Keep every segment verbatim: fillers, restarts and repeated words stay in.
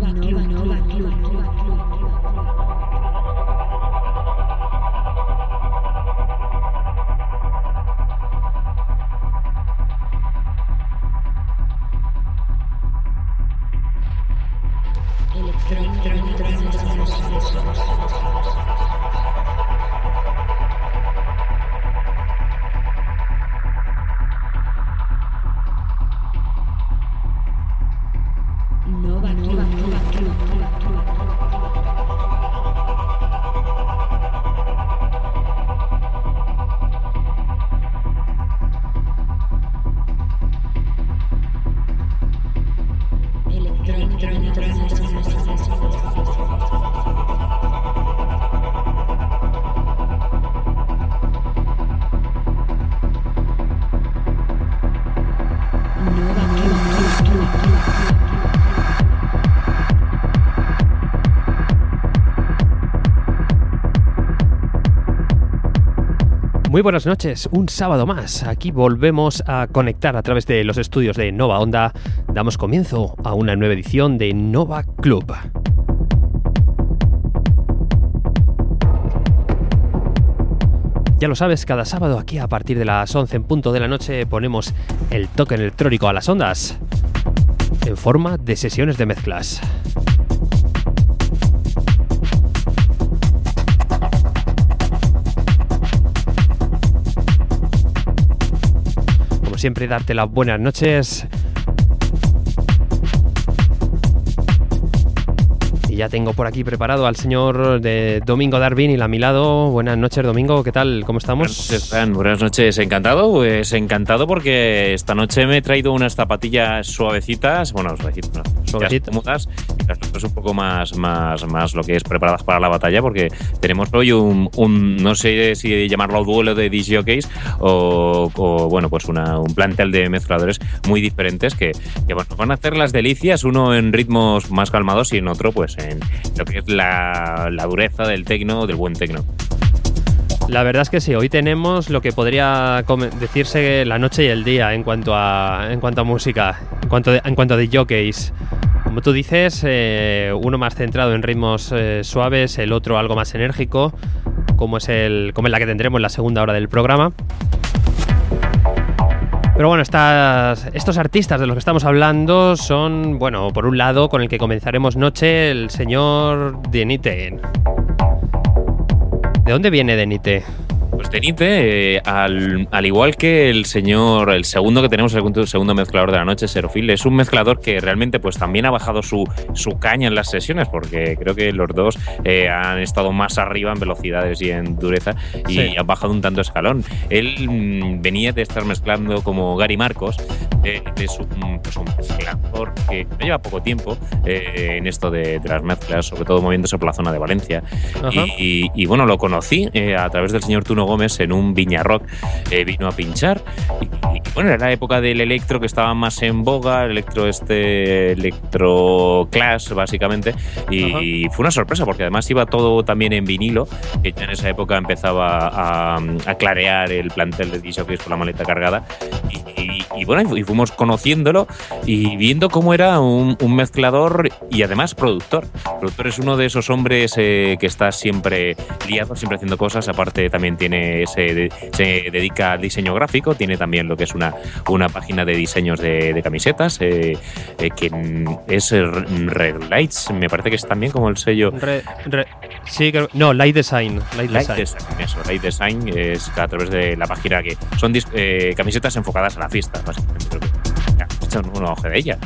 Club, Nova Club. Nova Club, Nova Club. Muy buenas noches, un sábado más. Aquí volvemos a conectar a través de los estudios de Nova Onda. Damos comienzo a una nueva edición de Nova Club. Ya lo sabes, cada sábado aquí a partir de las once en punto de la noche ponemos el toque electrónico a las ondas en forma de sesiones de mezclas. Siempre darte las buenas noches. Y ya tengo por aquí preparado al señor de Domingo Darwin y a mi lado. Buenas noches, Domingo, ¿qué tal? ¿Cómo estamos? Buenas noches, Fran. Buenas noches, encantado. Pues encantado porque esta noche me he traído unas zapatillas suavecitas, bueno, suavecitas, no, suavecitas, cómodas, y las otras un poco más, más, más lo que es preparadas para la batalla, porque tenemos hoy un, un no sé si llamarlo duelo de disc jockeys o, o bueno, pues una, un plantel de mezcladores muy diferentes que, que bueno, van a hacer las delicias, uno en ritmos más calmados y en otro pues en lo que es la, la dureza del tecno, del buen tecno. La verdad es que sí, hoy tenemos lo que podría decirse la noche y el día en cuanto a, en cuanto a música, en cuanto, de, en cuanto a de jockeys. Como tú dices, eh, uno más centrado en ritmos eh, suaves, el otro algo más enérgico, como es, el, como es la que tendremos en la segunda hora del programa. Pero bueno, estas, estos artistas de los que estamos hablando son, bueno, por un lado, con el que comenzaremos noche, el señor Denite. ¿De dónde viene Denite? Pues Denite, eh, al, al igual que el señor, el segundo que tenemos, el segundo mezclador de la noche, Serofil, es un mezclador que realmente pues también ha bajado su, su caña en las sesiones, porque creo que los dos eh, han estado más arriba en velocidades y en dureza y sí. Han bajado un tanto escalón. Él mmm, venía de estar mezclando como Gary Marcos, eh, es un, pues un mezclador que lleva poco tiempo eh, en esto de, de las mezclas, sobre todo moviéndose por la zona de Valencia. Y, y, y bueno, lo conocí eh, a través del señor Tuno Gómez en un Viña Rock, eh, vino a pinchar y, y bueno, era la época del electro que estaba más en boga, el electro este electro clash básicamente y, y fue una sorpresa porque además iba todo también en vinilo, que ya en esa época empezaba a, a clarear el plantel de D Js con la maleta cargada y, y, y bueno, y fuimos conociéndolo y viendo cómo era un, un mezclador y además productor. Productor es uno de esos hombres eh, que está siempre liado, siempre haciendo cosas, aparte también tiene Se, se dedica al diseño gráfico, tiene también lo que es una, una página de diseños de, de camisetas, eh, eh, que es Red Lights, me parece que es también como el sello. Re, re, sí, no, Light Design. Light, Light Design. Design, eso, Light Design es a través de la página que son eh, camisetas enfocadas a la fiesta, básicamente. Creo que ya, echan un ojo de ella.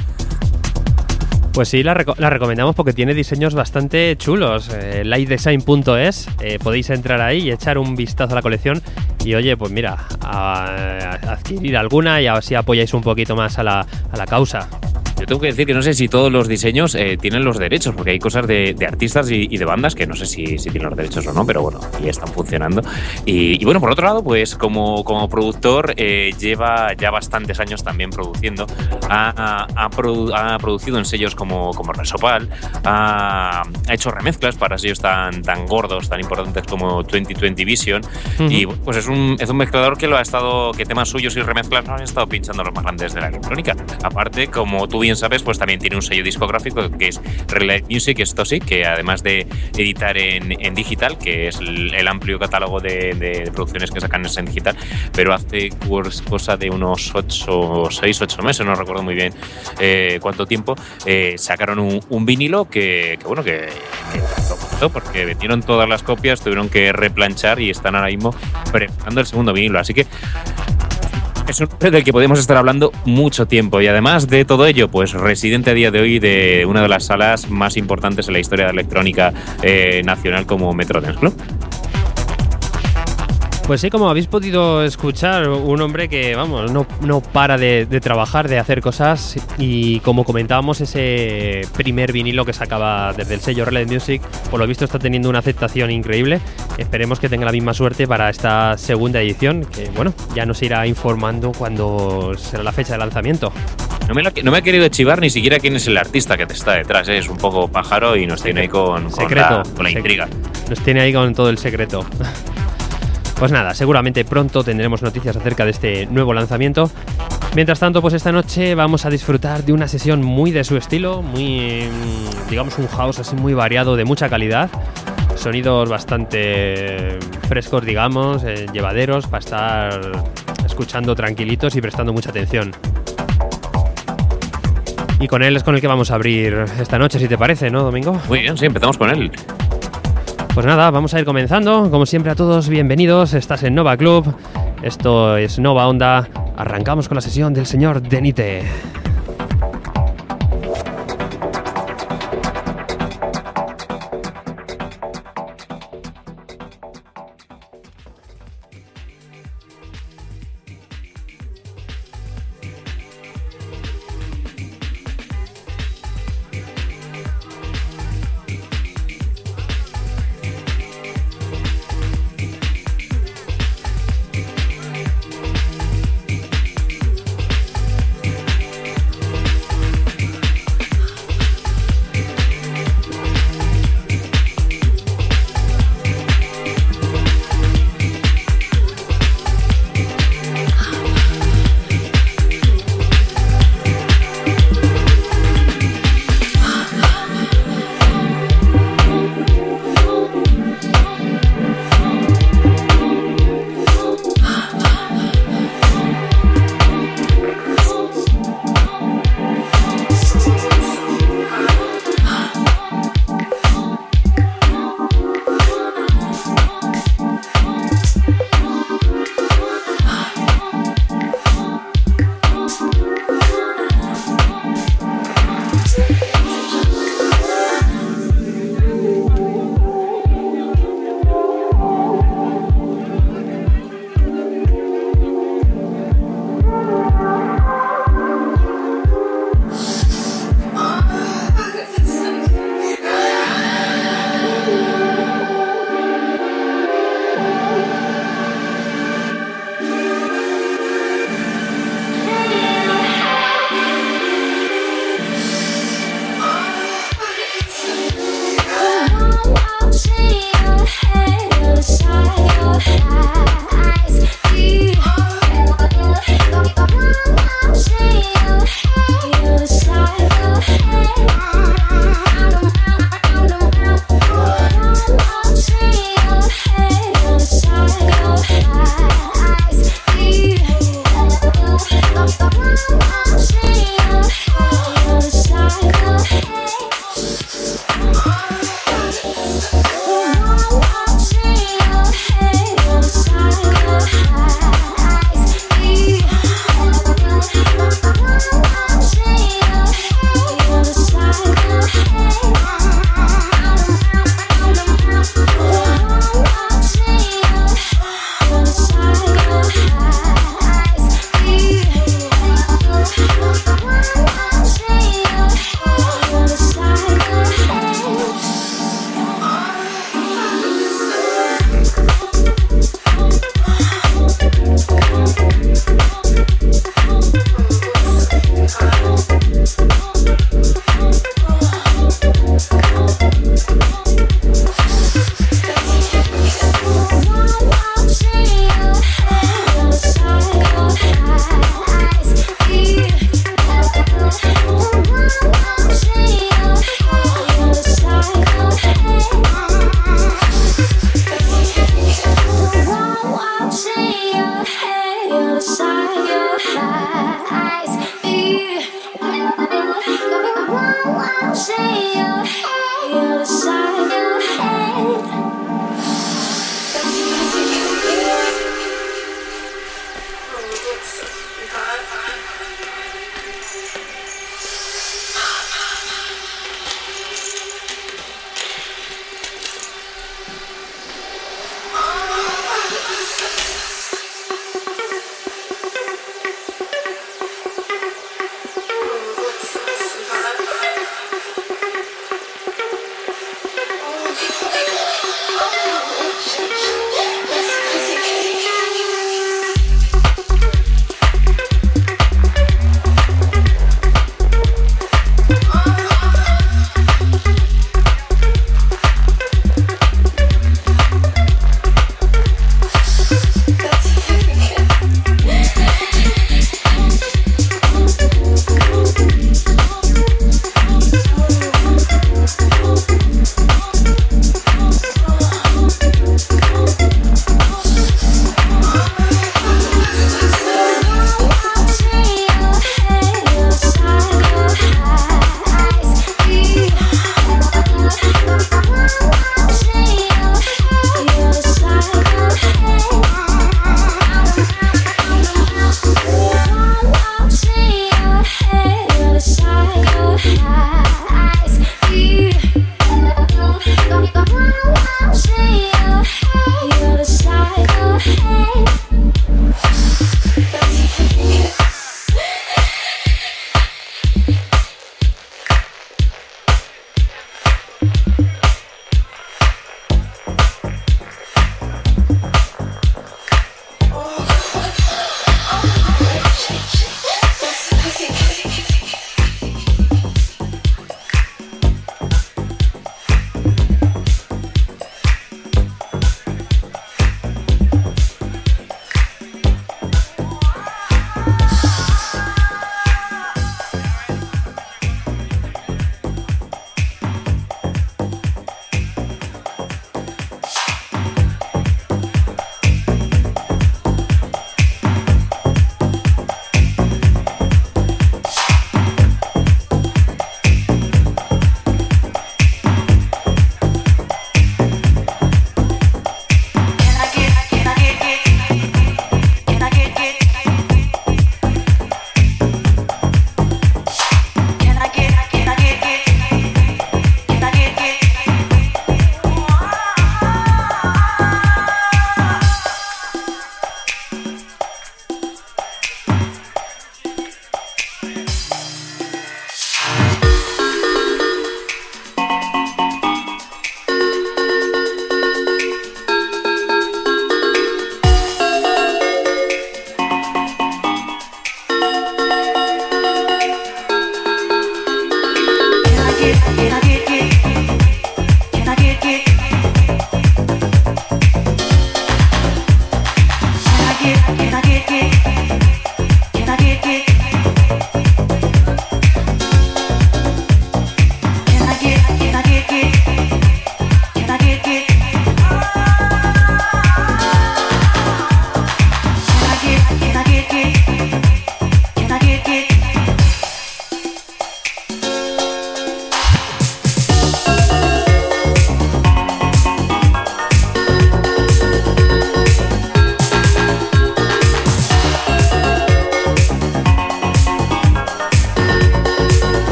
Pues sí, la, reco- la recomendamos porque tiene diseños bastante chulos. Eh, light design punto es, eh, podéis entrar ahí y echar un vistazo a la colección. Y oye, pues mira, a, a adquirir alguna y así apoyáis un poquito más a la, a la causa. Yo tengo que decir que no sé si todos los diseños eh, tienen los derechos, porque hay cosas de, de artistas y, y de bandas que no sé si, si tienen los derechos o no, pero bueno, ahí están funcionando. Y, y bueno, por otro lado, pues como, como productor eh, lleva ya bastantes años también produciendo. Ha, ha, produ, ha producido en sellos como, como Resopal, ha, ha hecho remezclas para sellos tan, tan gordos, tan importantes como veinte veinte Vision. Uh-huh. Y pues es un, es un mezclador que lo ha estado, que temas suyos y remezclas no han estado pinchando los más grandes de la electrónica. Aparte, como tú bien sabes, pues también tiene un sello discográfico que es Relight Music, esto sí, que además de editar en, en digital, que es el, el amplio catálogo de, de producciones que sacan en digital, pero hace cosa de unos ocho, seis, ocho meses, no recuerdo muy bien eh, cuánto tiempo, eh, sacaron un, un vinilo que, que bueno, que, que lo costó porque vendieron todas las copias, tuvieron que replanchar y están ahora mismo preparando el segundo vinilo, así que es un del que podemos estar hablando mucho tiempo. Y además de todo ello, pues residente a día de hoy de una de las salas más importantes en la historia de la electrónica eh, nacional como Metro Dance Club. Pues sí, como habéis podido escuchar, un hombre que, vamos, no, no para de, de trabajar, de hacer cosas, y como comentábamos, ese primer vinilo que sacaba desde el sello Relight Music, por lo visto está teniendo una aceptación increíble. Esperemos que tenga la misma suerte para esta segunda edición, que, bueno, ya nos irá informando cuando será la fecha de lanzamiento. No me, la, no me ha querido chivar ni siquiera quién es el artista que está detrás, ¿eh? Es un poco pájaro y nos tiene ahí con, con la, con la intriga. Nos tiene ahí con todo el secreto. Pues nada, seguramente pronto tendremos noticias acerca de este nuevo lanzamiento. Mientras tanto, pues esta noche vamos a disfrutar de una sesión muy de su estilo, muy, digamos, un house así muy variado, de mucha calidad. Sonidos bastante frescos, digamos, eh, llevaderos, para estar escuchando tranquilitos y prestando mucha atención. Y con él es con el que vamos a abrir esta noche, si te parece, ¿no, Domingo? Muy bien, sí, empezamos con él. Pues nada, vamos a ir comenzando. Como siempre, a todos bienvenidos. Estás en Nova Club. Esto es Nova Onda. Arrancamos con la sesión del señor Denite. Say your head, the other side your head.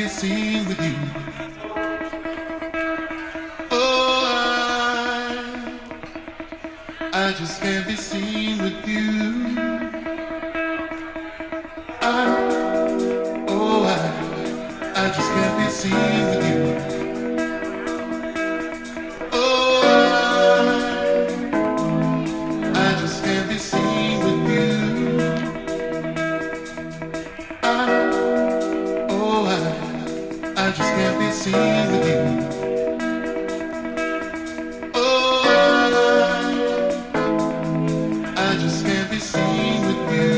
seen with you. Oh, I, I just can't be seen with you. I, oh, I, I just can't be seen with you. Oh, I, I just can't be seen with you. I, oh, I, I just can't be seen with you. Oh, I, I just can't be seen with you.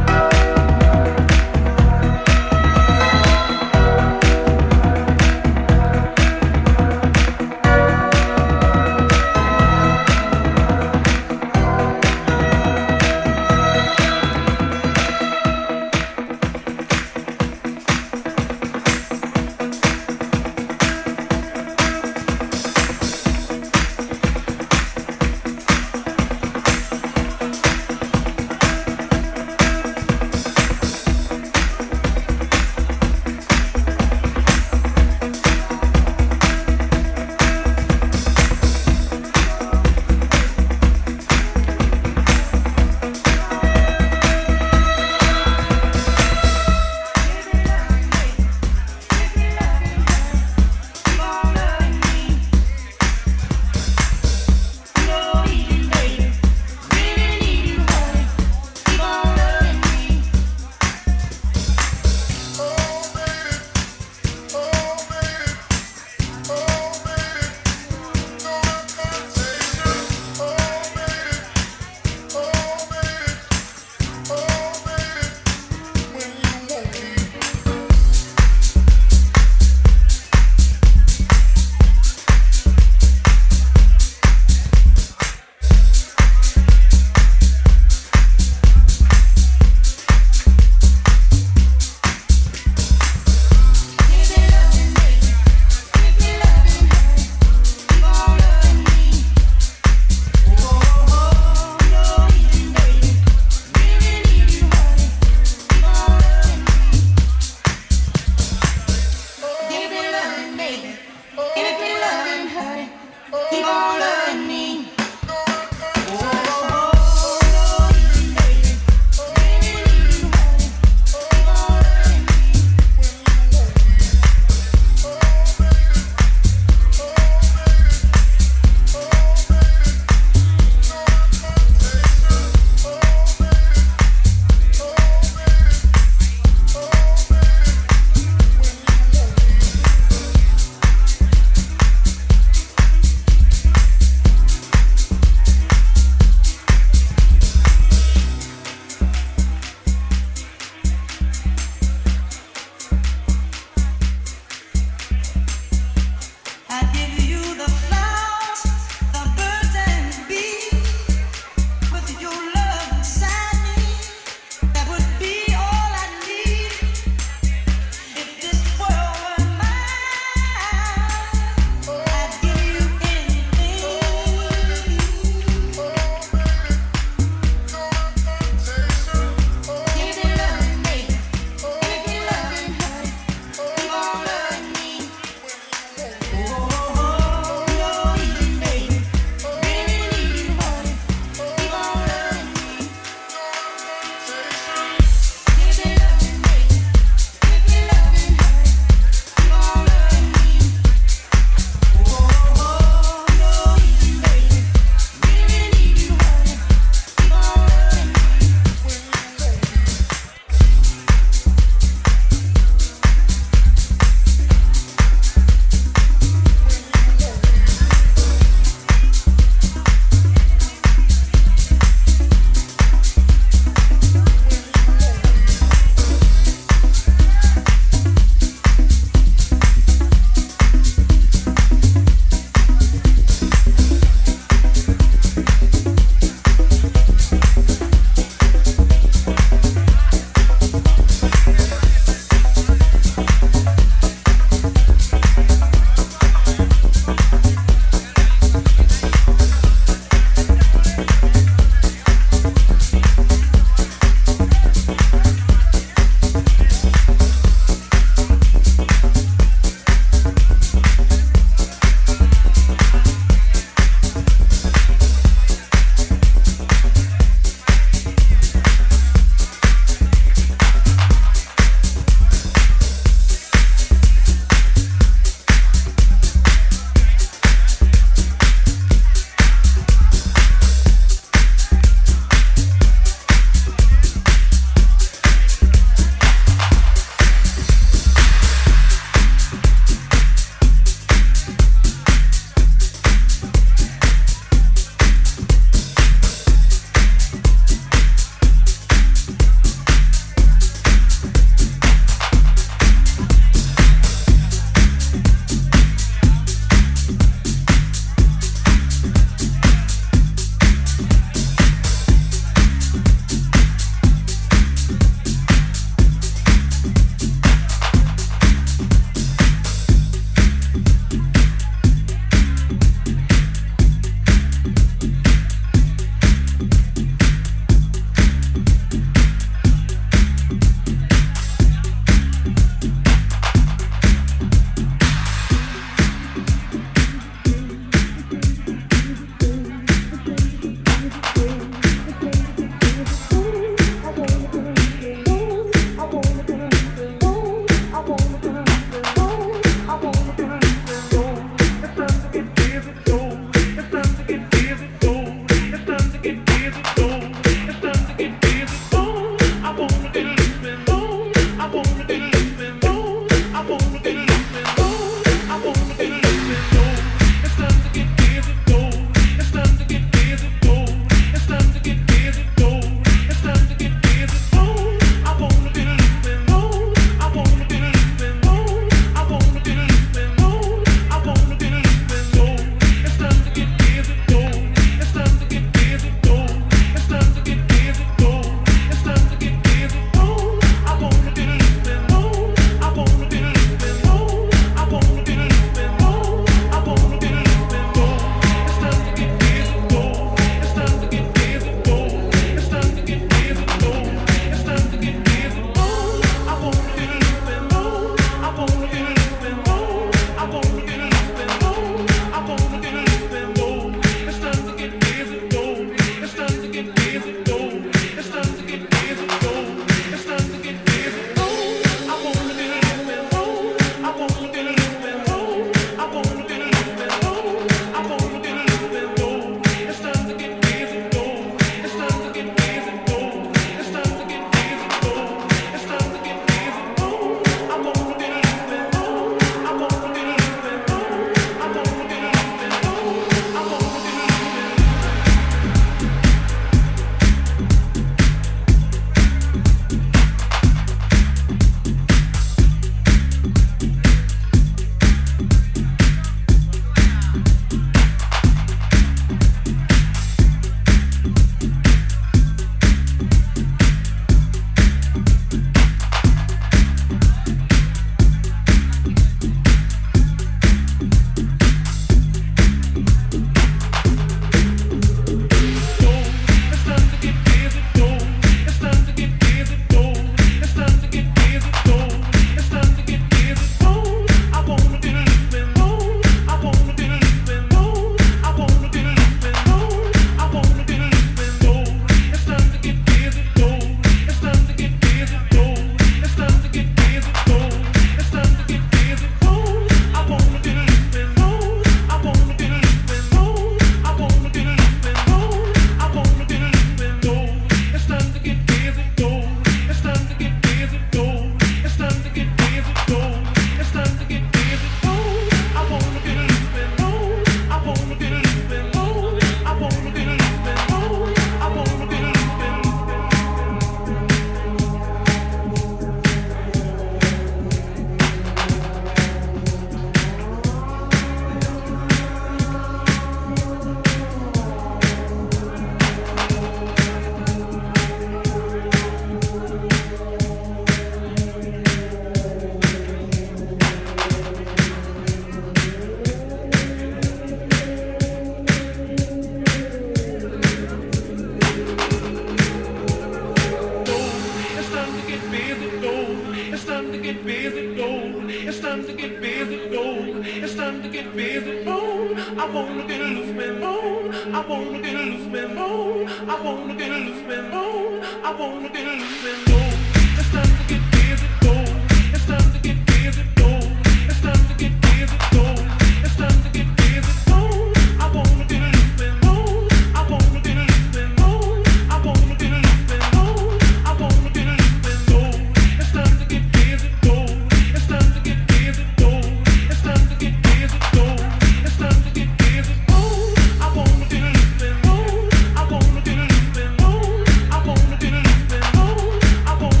I wanna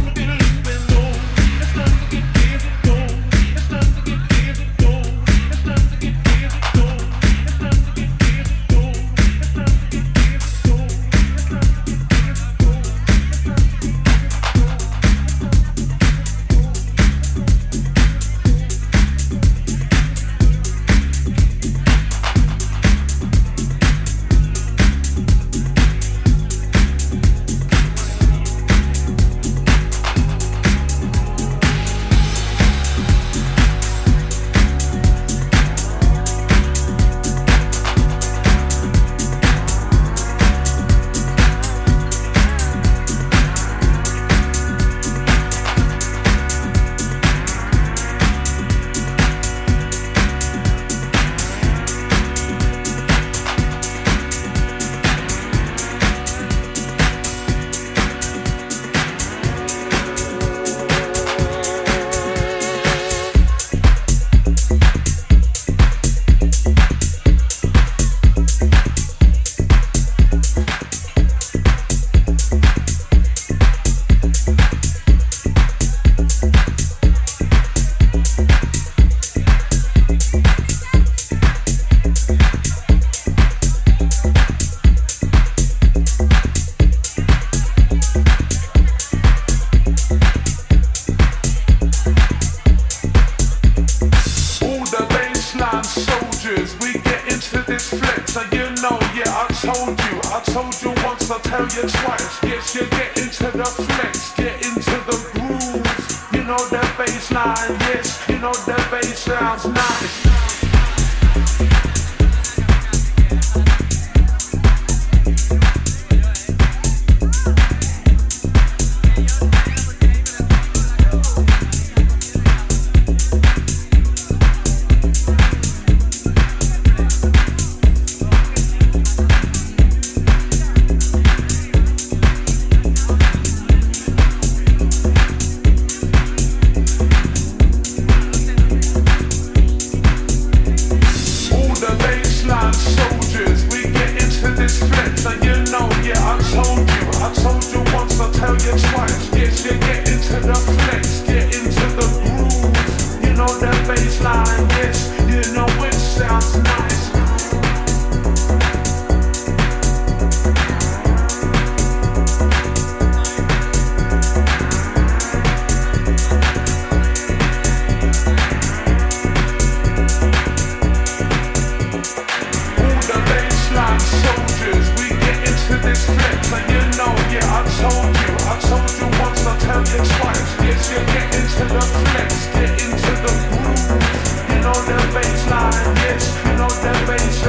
baseline soldiers, we get into this flex. And you know, yeah, I told you, I told you once, I'll tell you twice. Yes, you get into the flex, get into the groove. You know that baseline, yes, you know that baseline's nice. Baseline, yes, you know that baseline.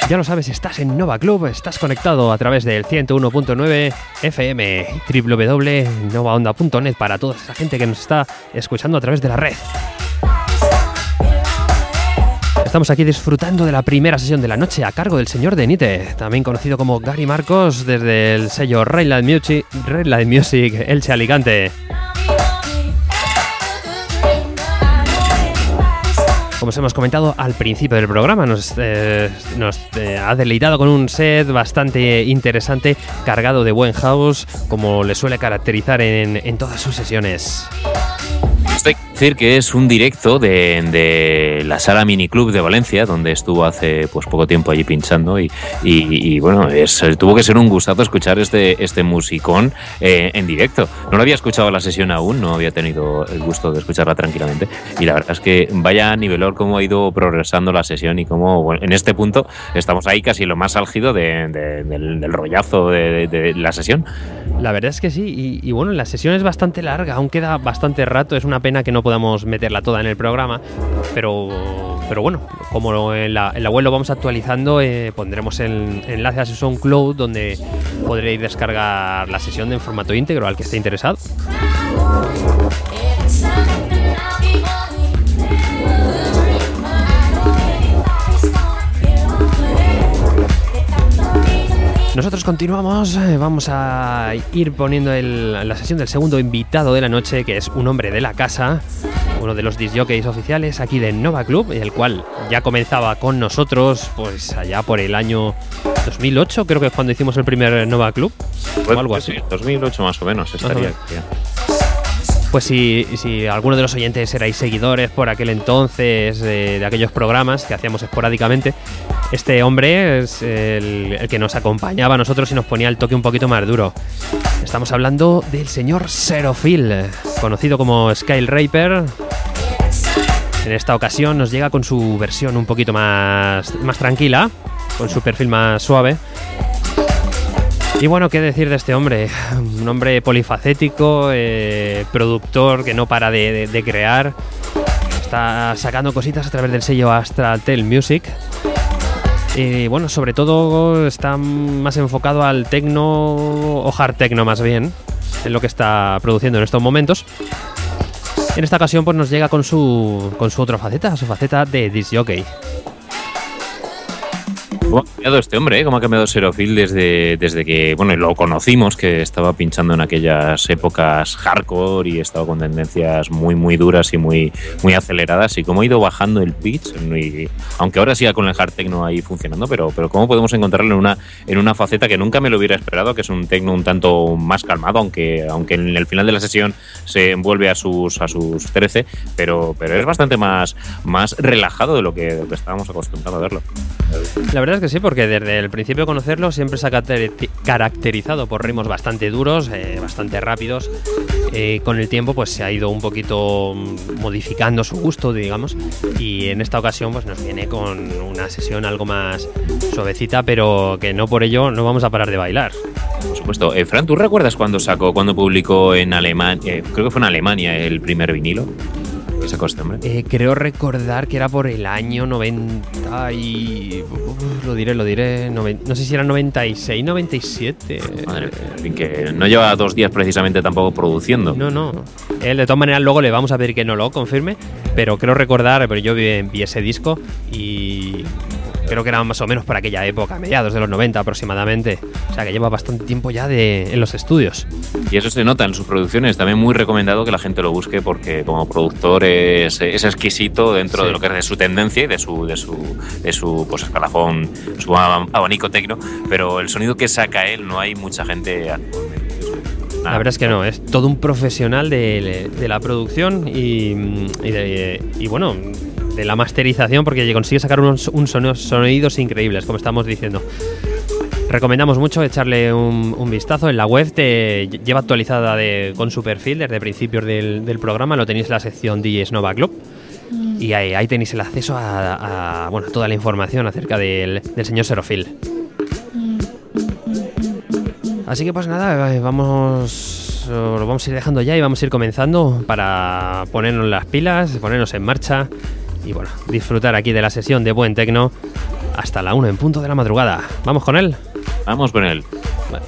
Ya lo sabes, estás en Nova Club, estás conectado a través del ciento uno punto nueve F M, w w w punto nova onda punto net para toda esa gente que nos está escuchando a través de la red. Estamos aquí disfrutando de la primera sesión de la noche a cargo del señor Denite, también conocido como Gary Marcos, desde el sello Red Light Music, Red Light Music Elche Alicante. Como os hemos comentado al principio del programa, nos, eh, nos eh, ha deleitado con un set bastante interesante, cargado de buen house, como le suele caracterizar en, en todas sus sesiones. Esto hay que decir que es un directo de, de la Sala Mini Club de Valencia, donde estuvo hace pues poco tiempo allí pinchando y, y, y bueno, es, tuvo que ser un gustazo escuchar este, este musicón eh, en directo. No lo había escuchado la sesión aún, no había tenido el gusto de escucharla tranquilamente y la verdad es que vaya nivelor cómo ha ido progresando la sesión y cómo bueno, en este punto estamos ahí casi lo más álgido de, de, del, del rollazo de, de, de la sesión. La verdad es que sí, y, y bueno, la sesión es bastante larga, aún queda bastante rato, es una pena que no podamos meterla toda en el programa, pero, pero bueno, como en la, en la web lo vamos actualizando, eh, pondremos el enlace a su SoundCloud donde podréis descargar la sesión en formato íntegro al que esté interesado. Nosotros continuamos, eh, vamos a ir poniendo el, la sesión del segundo invitado de la noche, que es un hombre de la casa, uno de los disc jockeys oficiales aquí de Nova Club, el cual ya comenzaba con nosotros pues allá por el año dos mil ocho, creo que es cuando hicimos el primer Nova Club, Pues, o algo así. Sí, dos mil ocho más o menos estaría. Ajá. Pues si, si alguno de los oyentes erais seguidores por aquel entonces de, de aquellos programas que hacíamos esporádicamente, este hombre es el, el que nos acompañaba a nosotros y nos ponía el toque un poquito más duro. Estamos hablando del señor Serofil, conocido como Sky Raper. En esta ocasión nos llega con su versión un poquito más, más tranquila, con su perfil más suave. Y bueno, ¿qué decir de este hombre? Un hombre polifacético, eh, productor que no para de, de, de crear. Está sacando cositas a través del sello Astratel Music. Y bueno, sobre todo está más enfocado al techno, o hard techno más bien, en lo que está produciendo en estos momentos. En esta ocasión pues nos llega con su, con su otra faceta, su faceta de disc jockey. ¿Cómo ha cambiado este hombre? ¿eh? ¿Cómo ha cambiado Serofil desde, desde que bueno lo conocimos, que estaba pinchando en aquellas épocas hardcore y estaba con tendencias muy muy duras y muy, muy aceleradas? Y cómo ha ido bajando el pitch, y, aunque ahora siga con el hard techno ahí funcionando, pero, pero cómo podemos encontrarlo en una, en una faceta que nunca me lo hubiera esperado, que es un techno un tanto más calmado, aunque, aunque en el final de la sesión se envuelve a sus, a sus trece, pero, pero es bastante más, más relajado de lo que, de lo que estábamos acostumbrados a verlo. La verdad es que sí, porque desde el principio de conocerlo siempre se ha caracterizado por ritmos bastante duros, eh, bastante rápidos. Eh, con el tiempo pues se ha ido un poquito modificando su gusto, digamos, y en esta ocasión pues nos viene con una sesión algo más suavecita, pero que no por ello no vamos a parar de bailar. Por supuesto. Eh, Fran, ¿tú recuerdas cuándo sacó, cuando publicó en Alemania, eh, creo que fue en Alemania, el primer vinilo? ¿Qué sacó este hombre? Eh, creo recordar que era por el año noventa y... Uh, lo diré, lo diré... Noven... No sé si era noventa y seis, noventa y siete... Madre mía, que no lleva dos días precisamente tampoco produciendo. No, no. Él, de todas maneras, luego le vamos a pedir que no lo confirme, pero creo recordar, pero yo vi, vi ese disco y... creo que era más o menos por aquella época, mediados de los noventa aproximadamente. O sea que lleva bastante tiempo ya de, en los estudios. Y eso se nota en sus producciones. También muy recomendado que la gente lo busque porque como productor es, es exquisito dentro sí. de lo que es de su tendencia y de su, de su, de su pues, escalafón, su abanico tecno. Pero el sonido que saca él no hay mucha gente actualmente. La verdad es que no, es todo un profesional de, de la producción y, y, de, y bueno... de la masterización, porque consigue sacar unos, unos sonidos increíbles, como estamos diciendo. Recomendamos mucho echarle un, un vistazo. En la web te lleva actualizada de, con su perfil desde principios del, del programa. Lo tenéis en la sección D Js Nova Club. Mm. Y ahí, ahí tenéis el acceso a, a bueno, toda la información acerca del, del señor Serofil. Mm. Así que pues nada, vamos, lo vamos a ir dejando ya y vamos a ir comenzando para ponernos las pilas, ponernos en marcha y bueno, disfrutar aquí de la sesión de buen tecno hasta la una en punto de la madrugada. ¿Vamos con él? Vamos con él. Vale.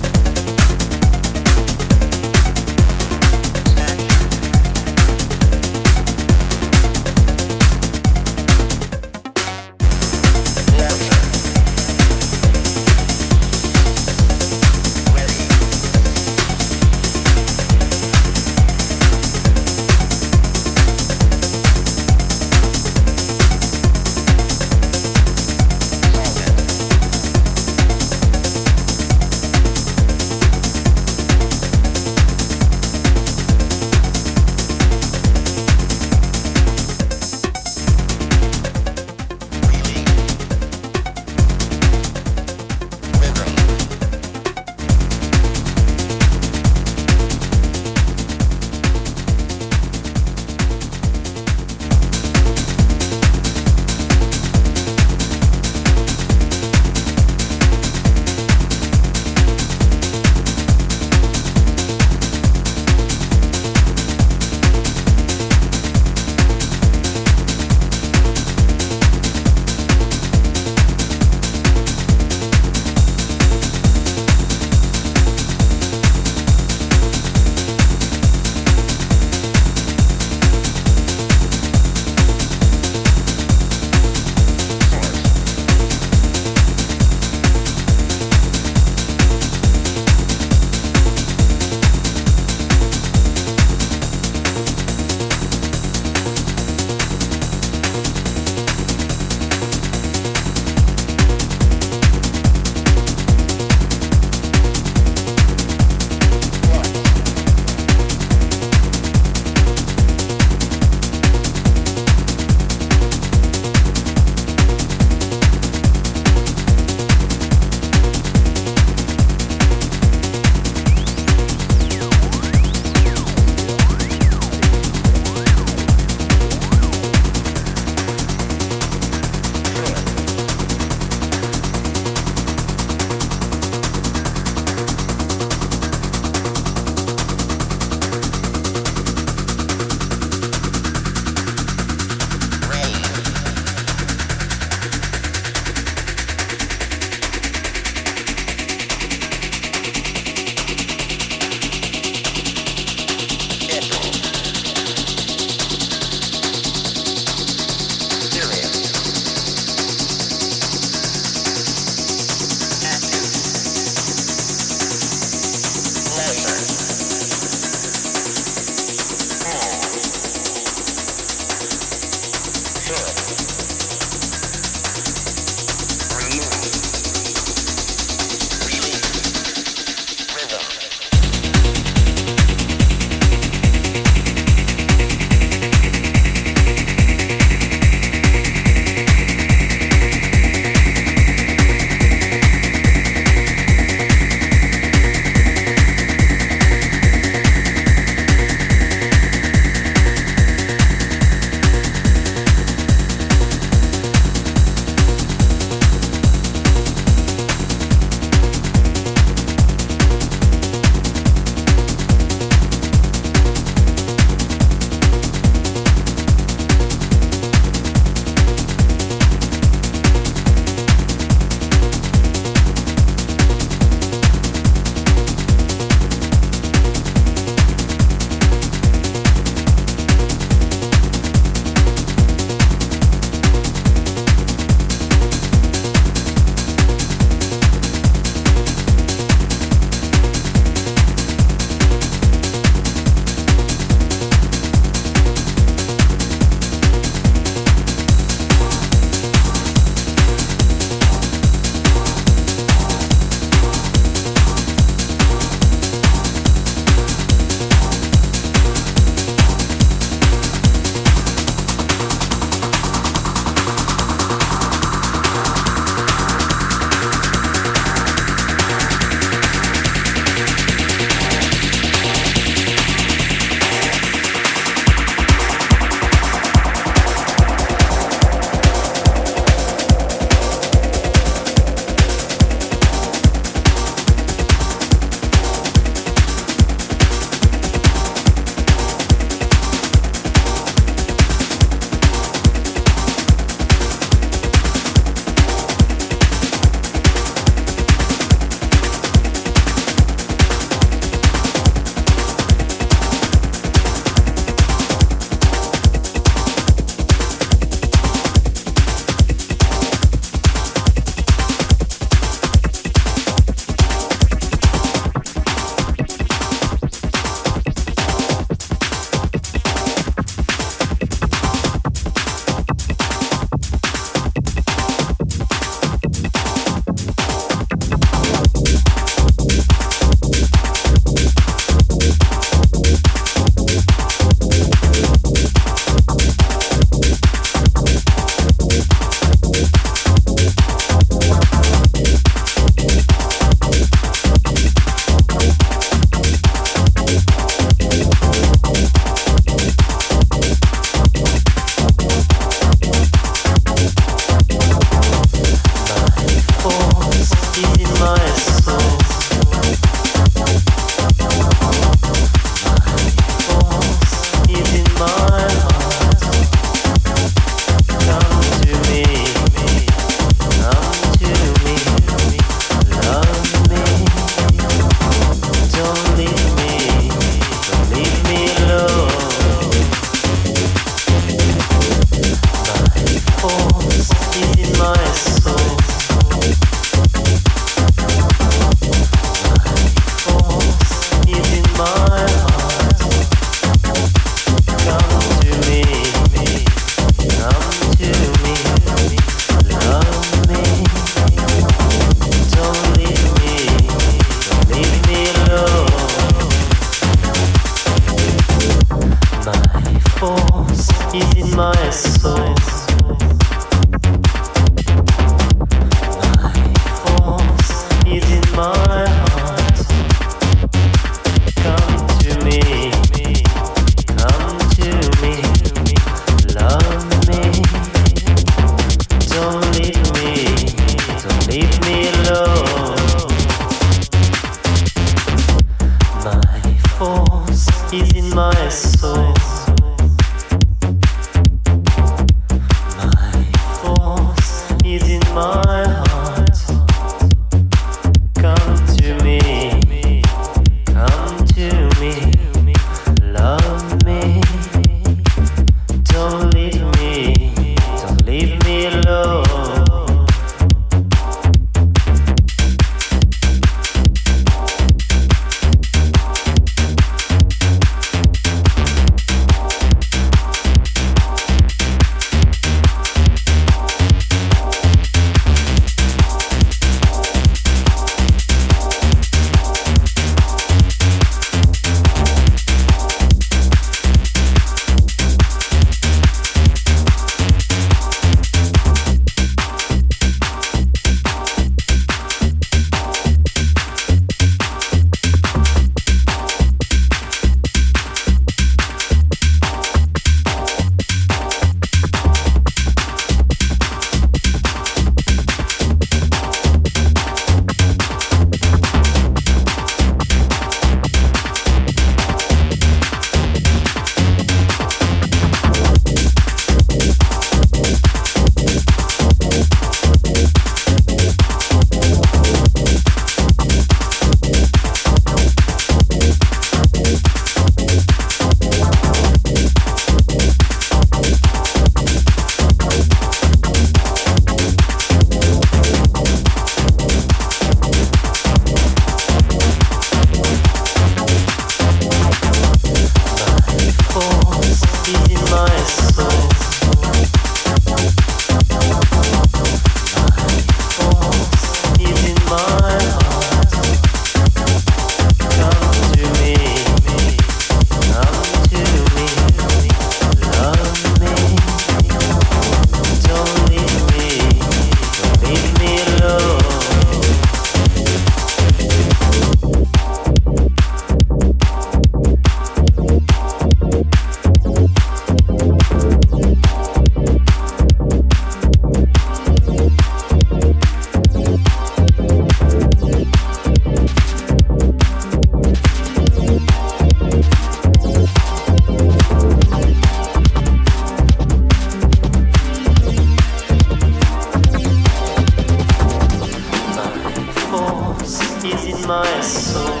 is in my soul.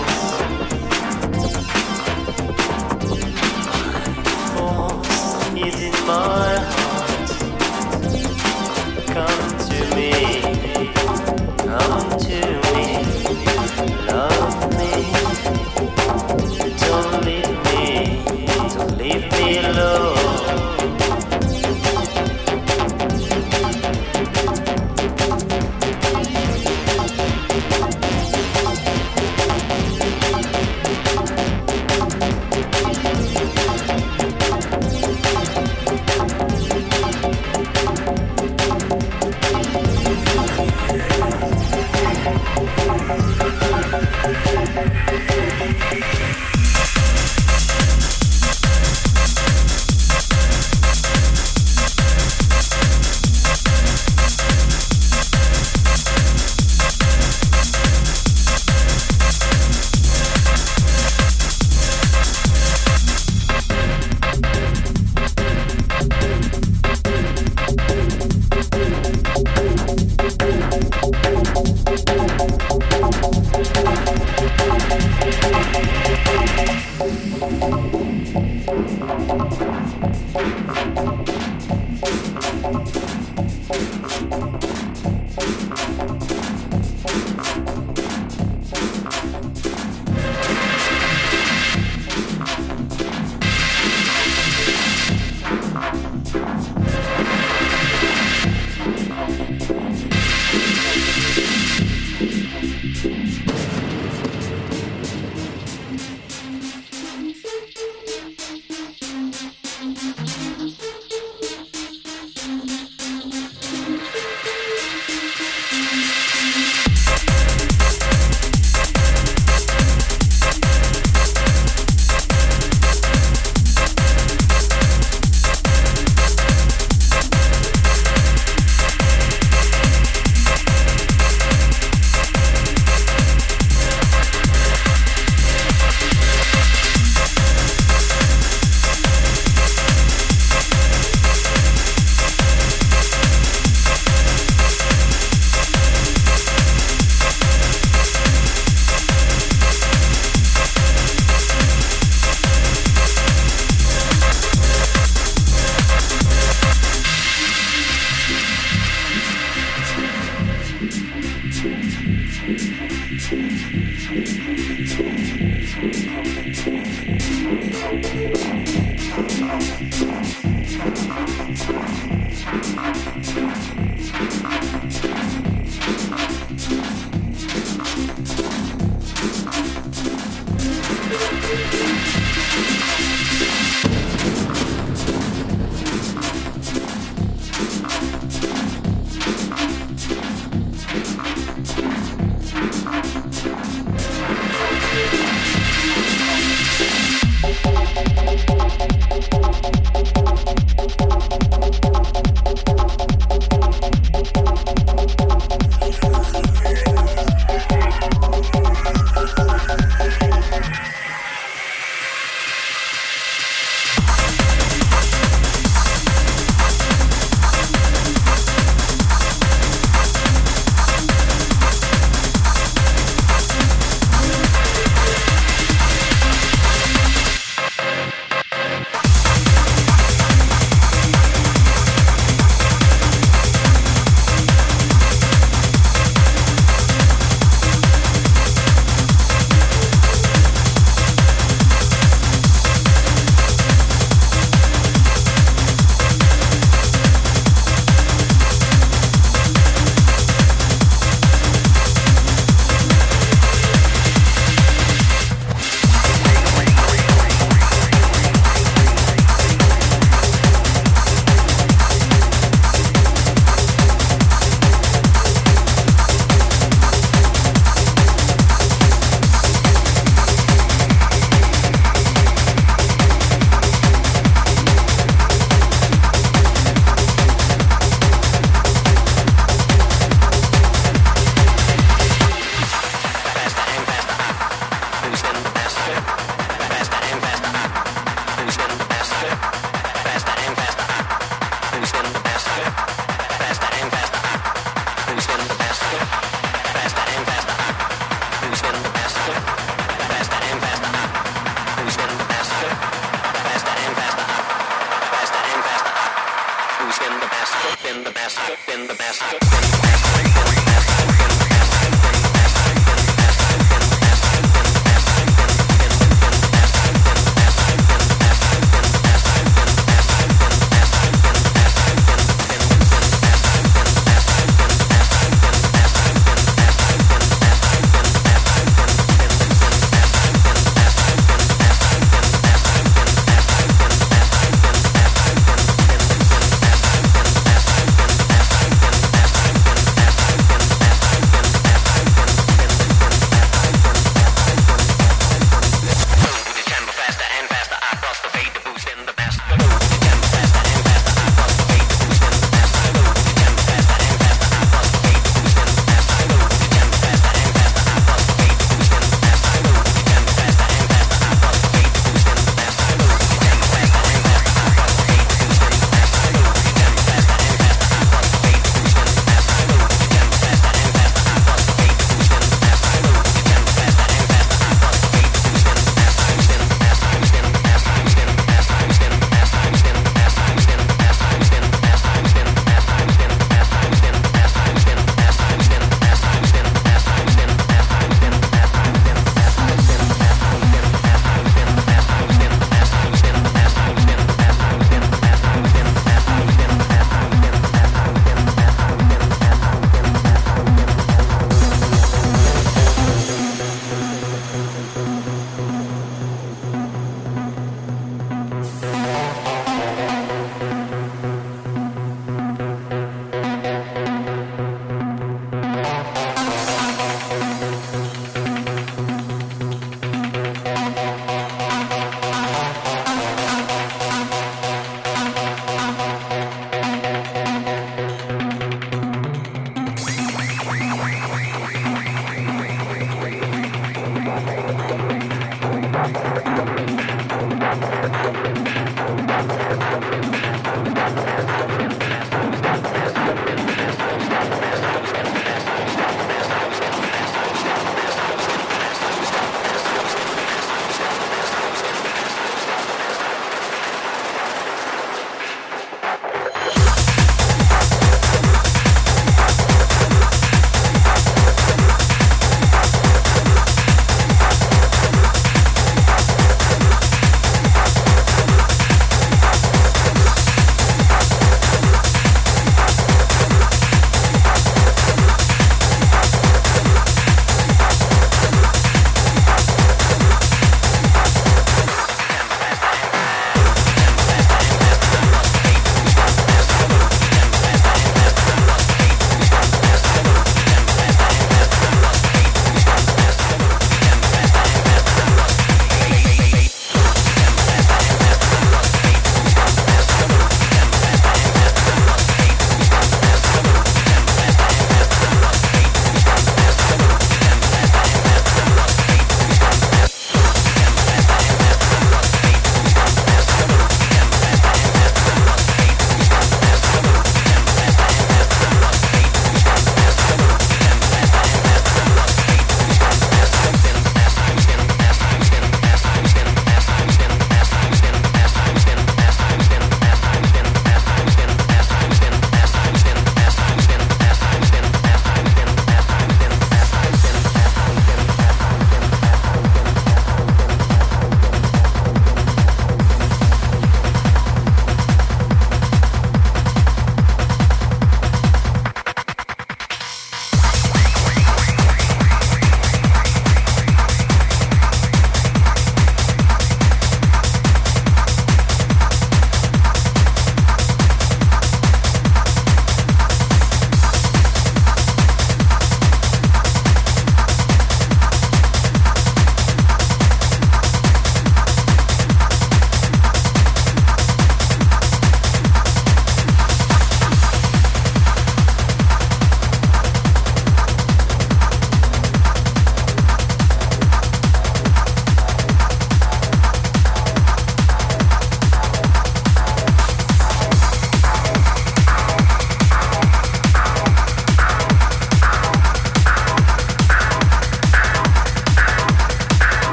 Force is in my heart. Come to me, come to me, love me. Don't leave me, don't leave me alone.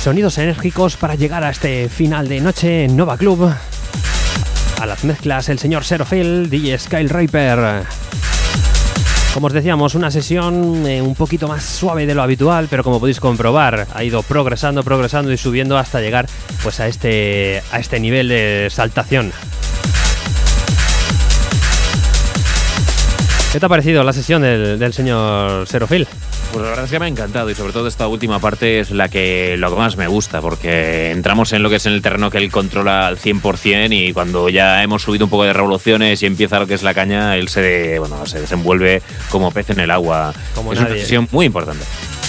sonidos enérgicos para llegar a este final de noche en Nova Club. A las mezclas el señor Serophil, D J Skyraper. Como os decíamos, una sesión eh, un poquito más suave de lo habitual, pero como podéis comprobar, ha ido progresando, progresando y subiendo hasta llegar pues a este, a este nivel de saltación. ¿Qué te ha parecido la sesión del, del señor Serophil? Pues la verdad es que me ha encantado y sobre todo esta última parte es la que lo que más me gusta, porque entramos en lo que es en el terreno que él controla al cien por ciento y cuando ya hemos subido un poco de revoluciones y empieza lo que es la caña, él se, bueno, se desenvuelve como pez en el agua. Como es nadie. Una sesión muy importante.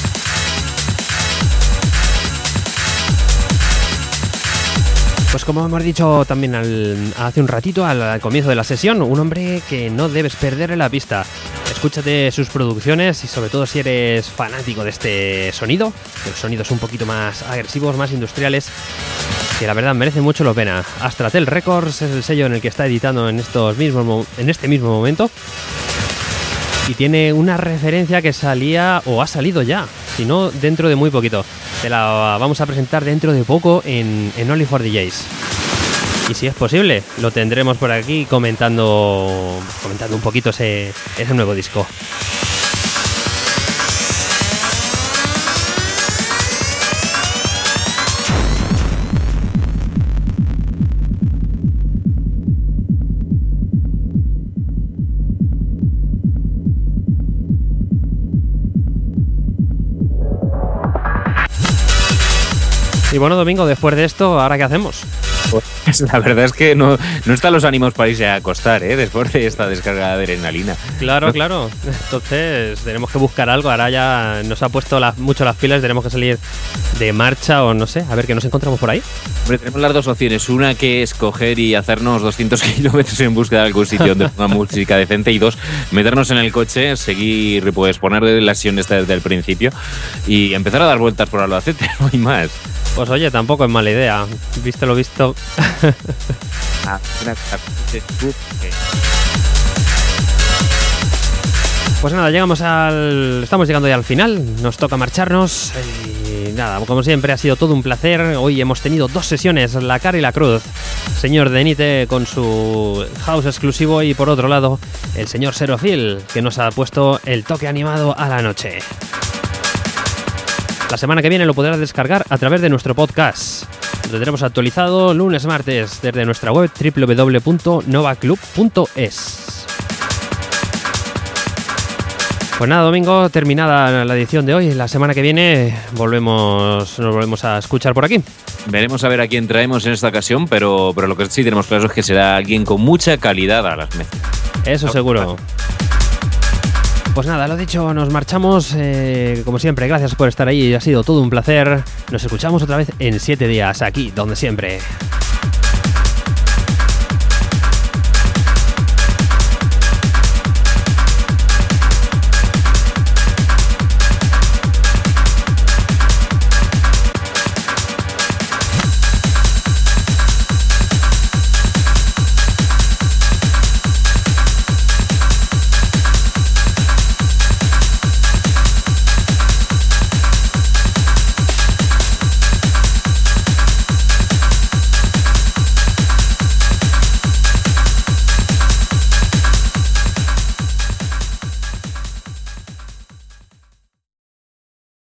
Pues como hemos dicho también al, hace un ratito, al, al comienzo de la sesión, un hombre que no debes perderle la pista. Escúchate sus producciones y sobre todo si eres fanático de este sonido, de los sonidos un poquito más agresivos, más industriales, que la verdad merece mucho la pena. Astratel Records es el sello en el que está editando en, estos mismos, en este mismo momento y tiene una referencia que salía o ha salido ya, si no dentro de muy poquito. Te la vamos a presentar dentro de poco en, en Only for D Js. Y si es posible, lo tendremos por aquí comentando, comentando un poquito ese, ese nuevo disco. Y bueno, Domingo, después de esto, ¿ahora qué hacemos? Pues la verdad es que no, no están los ánimos para irse a acostar, ¿eh? Después de esta descarga de adrenalina. Claro, claro. Entonces tenemos que buscar algo. Ahora ya nos ha puesto la, mucho las pilas. Tenemos que salir de marcha o no sé. A ver qué nos encontramos por ahí. Hombre, tenemos las dos opciones. Una que es coger y hacernos doscientos kilómetros en búsqueda de algún sitio donde ponga música decente. Y dos, meternos en el coche, seguir, pues ponerle la sesión esta desde el principio y empezar a dar vueltas por Albacete. No hay más. Pues oye, tampoco es mala idea. Visto lo visto. Ah, una- Pues nada, llegamos al... Estamos llegando ya al final. Nos toca marcharnos. Y nada, como siempre ha sido todo un placer. Hoy hemos tenido dos sesiones, la cara y la cruz. Señor Denite con su house exclusivo y por otro lado el señor Serophil, que nos ha puesto el toque animado a la noche. La semana que viene lo podrás descargar a través de nuestro podcast. Lo tendremos actualizado lunes, martes desde nuestra web doble u doble u doble u punto nova club punto es. Pues nada, Domingo, terminada la edición de hoy. La semana que viene volvemos, nos volvemos a escuchar por aquí. Veremos a ver a quién traemos en esta ocasión, pero, pero lo que sí tenemos claro es que será alguien con mucha calidad a las mezclas. Eso seguro. Pues nada, lo dicho, nos marchamos. Eh, como siempre, gracias por estar ahí. Ha sido todo un placer. Nos escuchamos otra vez en siete días, aquí, donde siempre.